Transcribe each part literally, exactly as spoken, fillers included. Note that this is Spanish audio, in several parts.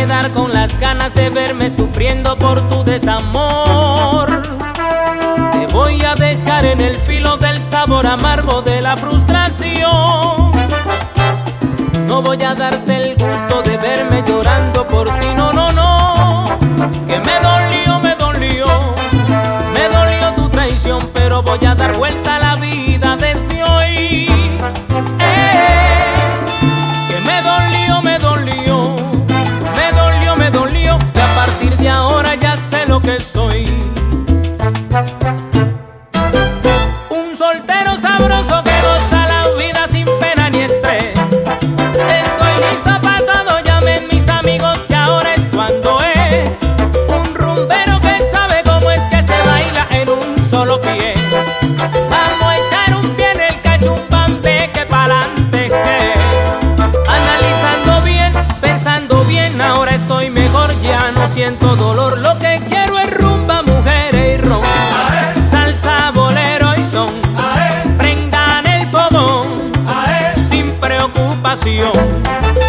quedar con las ganas de verme sufriendo por tu desamor. Te voy a dejar en el filo del sabor amargo de la frustración. No voy a darte el gusto de verme llorando por ti, no, no, no. Que me dolió, me dolió, me dolió tu traición, pero voy a dar vuelta a la vida desde hoy. Eh, que me dolió, me dolió, me dolió, me dolió, que a partir de ahora ya sé lo que soy. Un soltero sabroso que goza la vida sin pena ni estrés. Estoy listo para todo, llamen mis amigos que ahora es cuando es. Un rumbero que sabe cómo es que se baila en un solo pie. Vamos a echar un pie en el cachumbambe, que pa'lante que. Analizando bien, pensando bien, ahora estoy mejor, ya no siento dolor. Lo que quiero es rumba, mujeres y ron, salsa, bolero y son. Prendan el fogón sin preocupación.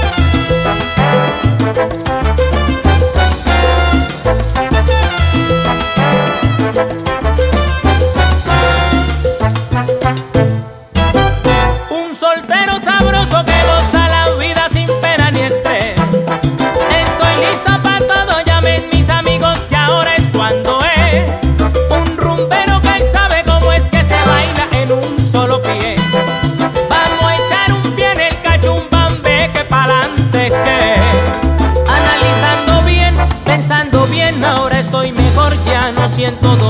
Un soltero sabroso que goza la vida sin pena ni estrés. Estoy lista para todo, llamen mis amigos que ahora es cuando es. Un rumbero que sabe cómo es que se baila en un solo pie. Vamos a echar un pie en el cachumbambe, que pa'lante que. Analizando bien, pensando bien, ahora estoy mejor, ya no siento dolor.